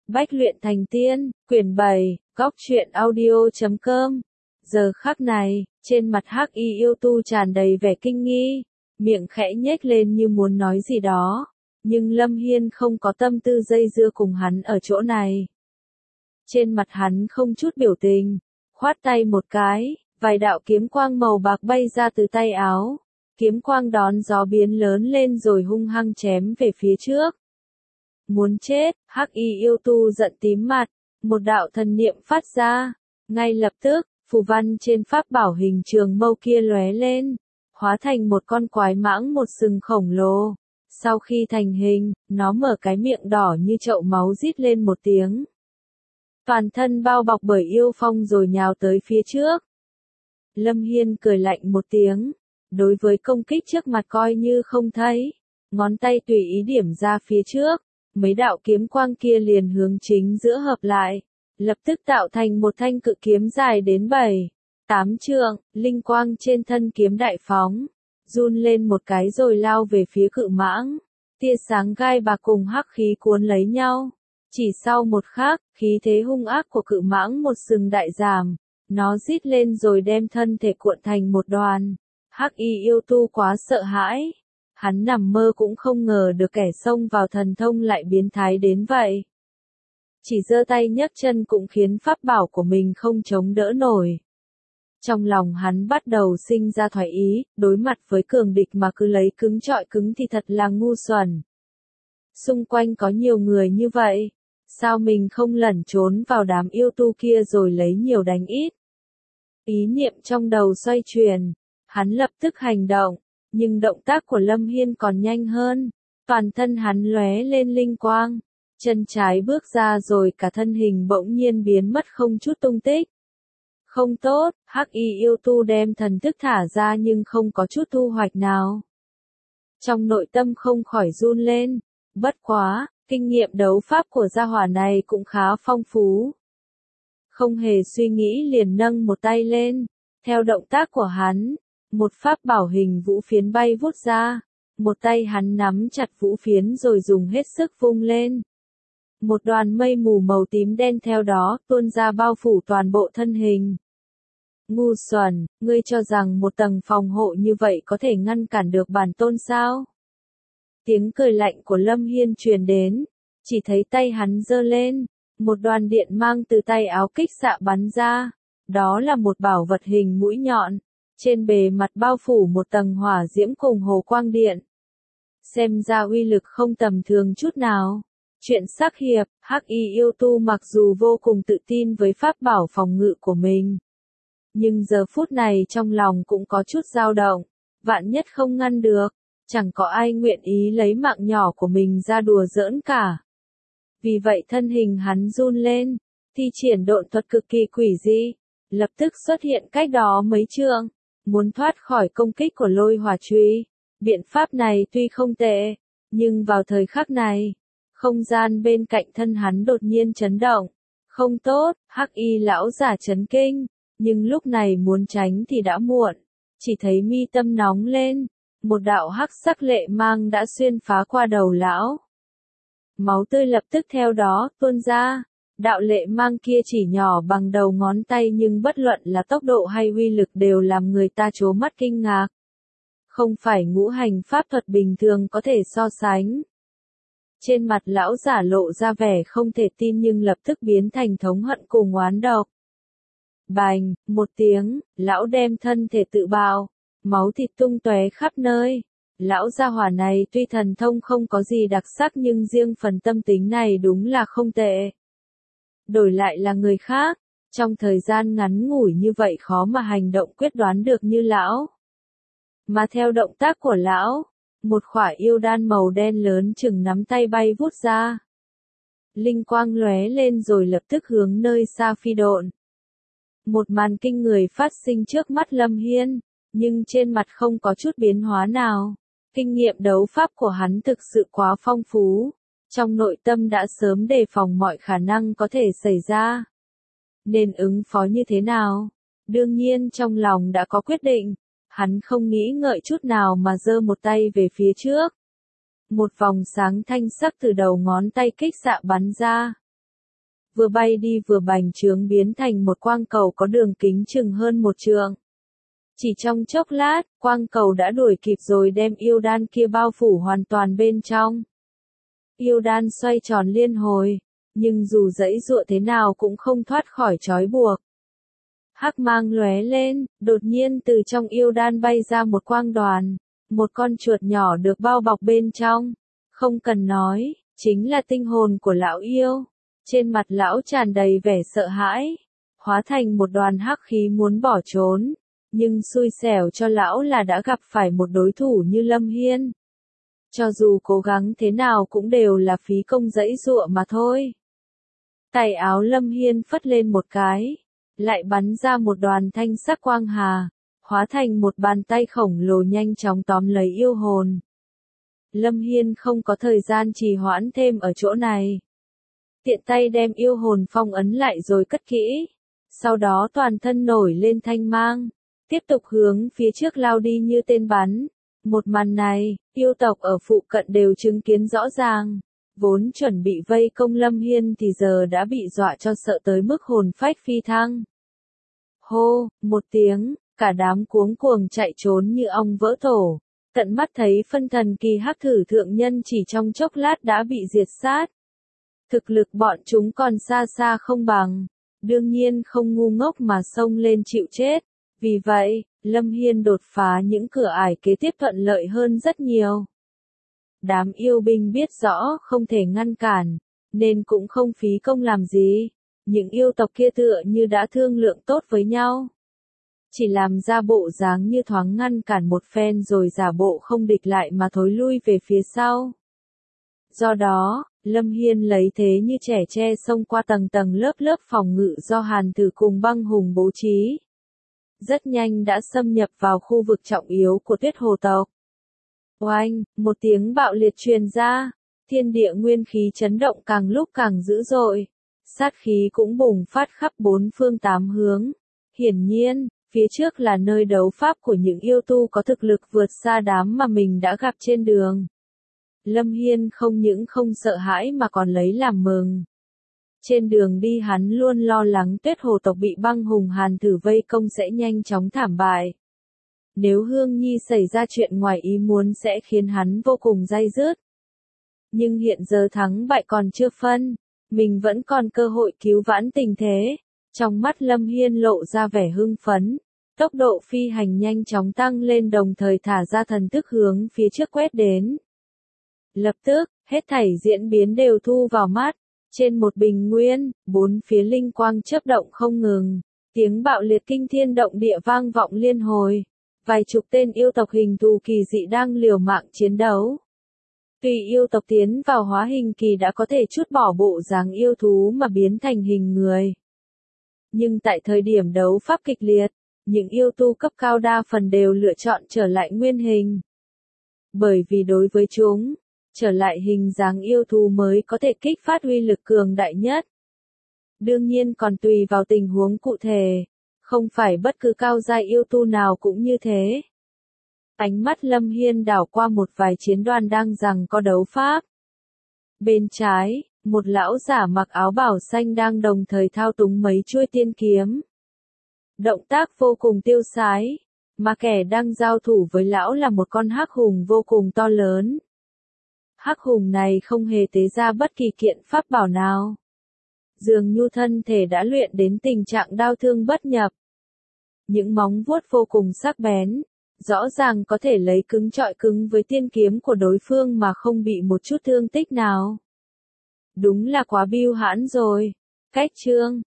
Bách luyện thành tiên, quyển 7, góc truyện audio.com. Giờ khắc này, trên mặt Hắc Y yêu tu tràn đầy vẻ kinh nghi, miệng khẽ nhếch lên như muốn nói gì đó, nhưng Lâm Hiên không có tâm tư dây dưa cùng hắn ở chỗ này. Trên mặt hắn không chút biểu tình, khoát tay một cái, vài đạo kiếm quang màu bạc bay ra từ tay áo, kiếm quang đón gió biến lớn lên rồi hung hăng chém về phía trước. Muốn chết, Hắc Y yêu tu giận tím mặt, một đạo thần niệm phát ra, ngay lập tức, phù văn trên pháp bảo hình trường mâu kia lóe lên, hóa thành một con quái mãng một sừng khổng lồ. Sau khi thành hình, nó mở cái miệng đỏ như chậu máu rít lên một tiếng. Toàn thân bao bọc bởi yêu phong rồi nhào tới phía trước. Lâm Hiên cười lạnh một tiếng, đối với công kích trước mặt coi như không thấy, ngón tay tùy ý điểm ra phía trước. Mấy đạo kiếm quang kia liền hướng chính giữa hợp lại, lập tức tạo thành một thanh cự kiếm dài đến 7-8 trượng, linh quang trên thân kiếm đại phóng, run lên một cái rồi lao về phía cự mãng. Tia sáng gai bạc cùng hắc khí cuốn lấy nhau. Chỉ sau một khắc, khí thế hung ác của cự mãng một sừng đại giảm, nó rít lên rồi đem thân thể cuộn thành một đoàn. Hắc Y yêu tu quá sợ hãi. Hắn nằm mơ cũng không ngờ được kẻ xông vào thần thông lại biến thái đến vậy. Chỉ giơ tay nhấc chân cũng khiến pháp bảo của mình không chống đỡ nổi. Trong lòng hắn bắt đầu sinh ra thoái ý, đối mặt với cường địch mà cứ lấy cứng trọi cứng thì thật là ngu xuẩn. Xung quanh có nhiều người như vậy, sao mình không lẩn trốn vào đám yêu tu kia rồi lấy nhiều đánh ít. Ý niệm trong đầu xoay chuyển, hắn lập tức hành động. Nhưng động tác của Lâm Hiên còn nhanh hơn, toàn thân hắn lóe lên linh quang, chân trái bước ra rồi cả thân hình bỗng nhiên biến mất không chút tung tích. Không tốt, Hắc Y yêu tu đem thần thức thả ra nhưng không có chút thu hoạch nào. Trong nội tâm không khỏi run lên, bất quá, kinh nghiệm đấu pháp của gia hỏa này cũng khá phong phú. Không hề suy nghĩ liền nâng một tay lên, theo động tác của hắn. Một pháp bảo hình vũ phiến bay vút ra, một tay hắn nắm chặt vũ phiến rồi dùng hết sức vung lên. Một đoàn mây mù màu tím đen theo đó tuôn ra bao phủ toàn bộ thân hình. Ngu xuẩn, ngươi cho rằng một tầng phòng hộ như vậy có thể ngăn cản được bản tôn sao? Tiếng cười lạnh của Lâm Hiên truyền đến, chỉ thấy tay hắn giơ lên, một đoàn điện mang từ tay áo kích xạ bắn ra, đó là một bảo vật hình mũi nhọn. Trên bề mặt bao phủ một tầng hỏa diễm cùng hồ quang điện. Xem ra uy lực không tầm thường chút nào. Chuyện sắc hiệp, Hắc Y yêu tu mặc dù vô cùng tự tin với pháp bảo phòng ngự của mình. Nhưng giờ phút này trong lòng cũng có chút dao động. Vạn nhất không ngăn được, chẳng có ai nguyện ý lấy mạng nhỏ của mình ra đùa giỡn cả. Vì vậy thân hình hắn run lên, thi triển độn thuật cực kỳ quỷ dị, lập tức xuất hiện cách đó mấy trượng. Muốn thoát khỏi công kích của lôi hỏa chùy. Biện pháp này tuy không tệ, nhưng vào thời khắc này, không gian bên cạnh thân hắn đột nhiên chấn động. Không tốt, Hắc Y lão giả chấn kinh, nhưng lúc này muốn tránh thì đã muộn. Chỉ thấy mi tâm nóng lên, một đạo hắc sắc lệ mang đã xuyên phá qua đầu lão. Máu tươi lập tức theo đó tuôn ra. Đạo lệ mang kia chỉ nhỏ bằng đầu ngón tay nhưng bất luận là tốc độ hay uy lực đều làm người ta trố mắt kinh ngạc. Không phải ngũ hành pháp thuật bình thường có thể so sánh. Trên mặt lão giả lộ ra vẻ không thể tin nhưng lập tức biến thành thống hận cùng oán độc. Bành, một tiếng, lão đem thân thể tự bào, máu thịt tung tóe khắp nơi. Lão gia hỏa này tuy thần thông không có gì đặc sắc nhưng riêng phần tâm tính này đúng là không tệ. Đổi lại là người khác, trong thời gian ngắn ngủi như vậy khó mà hành động quyết đoán được như lão. Mà theo động tác của lão, một khỏa yêu đan màu đen lớn chừng nắm tay bay vút ra. Linh quang lóe lên rồi lập tức hướng nơi xa phi độn. Một màn kinh người phát sinh trước mắt Lâm Hiên, nhưng trên mặt không có chút biến hóa nào. Kinh nghiệm đấu pháp của hắn thực sự quá phong phú. Trong nội tâm đã sớm đề phòng mọi khả năng có thể xảy ra. Nên ứng phó như thế nào? Đương nhiên trong lòng đã có quyết định. Hắn không nghĩ ngợi chút nào mà giơ một tay về phía trước. Một vòng sáng thanh sắc từ đầu ngón tay kích xạ bắn ra. vừa bay đi vừa bành trướng biến thành một quang cầu có đường kính chừng hơn 1 trượng. Chỉ trong chốc lát, quang cầu đã đuổi kịp rồi đem yêu đan kia bao phủ hoàn toàn bên trong. Yêu đan xoay tròn liên hồi, nhưng dù giãy giụa thế nào cũng không thoát khỏi trói buộc. Hắc mang lóe lên, đột nhiên từ trong yêu đan bay ra một quang đoàn, một con chuột nhỏ được bao bọc bên trong. Không cần nói, chính là tinh hồn của lão yêu. Trên mặt lão tràn đầy vẻ sợ hãi, hóa thành một đoàn hắc khí muốn bỏ trốn. Nhưng xui xẻo cho lão là đã gặp phải một đối thủ như Lâm Hiên. Cho dù cố gắng thế nào cũng đều là phí công giãy giụa mà thôi. Tay áo Lâm Hiên phất lên một cái, lại bắn ra một đoàn thanh sắc quang hà, hóa thành một bàn tay khổng lồ nhanh chóng tóm lấy yêu hồn. Lâm Hiên không có thời gian trì hoãn thêm ở chỗ này. Tiện tay đem yêu hồn phong ấn lại rồi cất kỹ. Sau đó toàn thân nổi lên thanh mang, tiếp tục hướng phía trước lao đi như tên bắn. Một màn này, yêu tộc ở phụ cận đều chứng kiến rõ ràng. Vốn chuẩn bị vây công Lâm Hiên thì giờ đã bị dọa cho sợ tới mức hồn phách phi thăng. Hô, một tiếng, cả đám cuống cuồng chạy trốn như ong vỡ tổ. Tận mắt thấy phân thần kỳ hắc thử thượng nhân chỉ trong chốc lát đã bị diệt sát. Thực lực bọn chúng còn xa xa không bằng. Đương nhiên không ngu ngốc mà xông lên chịu chết. Vì vậy, Lâm Hiên đột phá những cửa ải kế tiếp thuận lợi hơn rất nhiều. Đám yêu binh biết rõ không thể ngăn cản, nên cũng không phí công làm gì. Những yêu tộc kia tựa như đã thương lượng tốt với nhau. Chỉ làm ra bộ dáng như thoáng ngăn cản một phen rồi giả bộ không địch lại mà thối lui về phía sau. Do đó, Lâm Hiên lấy thế như trẻ tre xông qua tầng tầng lớp lớp phòng ngự do Hàn Tử cùng Băng Hùng bố trí. Rất nhanh đã xâm nhập vào khu vực trọng yếu của Tuyết Hồ tộc. Oanh, một tiếng bạo liệt truyền ra, thiên địa nguyên khí chấn động càng lúc càng dữ dội. Sát khí cũng bùng phát khắp bốn phương tám hướng. Hiển nhiên, phía trước là nơi đấu pháp của những yêu tu có thực lực vượt xa đám mà mình đã gặp trên đường. Lâm Hiên không những không sợ hãi mà còn lấy làm mừng. Trên đường đi hắn luôn lo lắng Tuyết Hồ tộc bị Băng Hùng Hàn Thử vây công sẽ nhanh chóng thảm bại. Nếu Hương Nhi xảy ra chuyện ngoài ý muốn sẽ khiến hắn vô cùng day dứt. Nhưng hiện giờ thắng bại còn chưa phân, mình vẫn còn cơ hội cứu vãn tình thế. Trong mắt Lâm Hiên lộ ra vẻ hưng phấn, tốc độ phi hành nhanh chóng tăng lên đồng thời thả ra thần thức hướng phía trước quét đến. Lập tức, hết thảy diễn biến đều thu vào mắt. Trên một bình nguyên, bốn phía linh quang chớp động không ngừng. Tiếng bạo liệt kinh thiên động địa vang vọng liên hồi. Vài chục tên yêu tộc hình thù kỳ dị đang liều mạng chiến đấu. Tuy yêu tộc tiến vào hóa hình kỳ đã có thể trút bỏ bộ dáng yêu thú mà biến thành hình người. Nhưng tại thời điểm đấu pháp kịch liệt, những yêu tu cấp cao đa phần đều lựa chọn trở lại nguyên hình. Bởi vì đối với chúng, trở lại hình dáng yêu thú mới có thể kích phát uy lực cường đại nhất. Đương nhiên còn tùy vào tình huống cụ thể, không phải bất cứ cao giai yêu tu nào cũng như thế. Ánh mắt Lâm Hiên đảo qua một vài chiến đoàn đang giằng co đấu pháp. Bên trái, một lão giả mặc áo bào xanh đang đồng thời thao túng mấy chuôi tiên kiếm. Động tác vô cùng tiêu sái, mà kẻ đang giao thủ với lão là một con hắc hùng vô cùng to lớn. Hắc hùng này không hề tế ra bất kỳ kiện pháp bảo nào. Dường như thân thể đã luyện đến tình trạng đao thương bất nhập. Những móng vuốt vô cùng sắc bén, rõ ràng có thể lấy cứng chọi cứng với tiên kiếm của đối phương mà không bị một chút thương tích nào. Đúng là quá bưu hãn rồi. Cách chương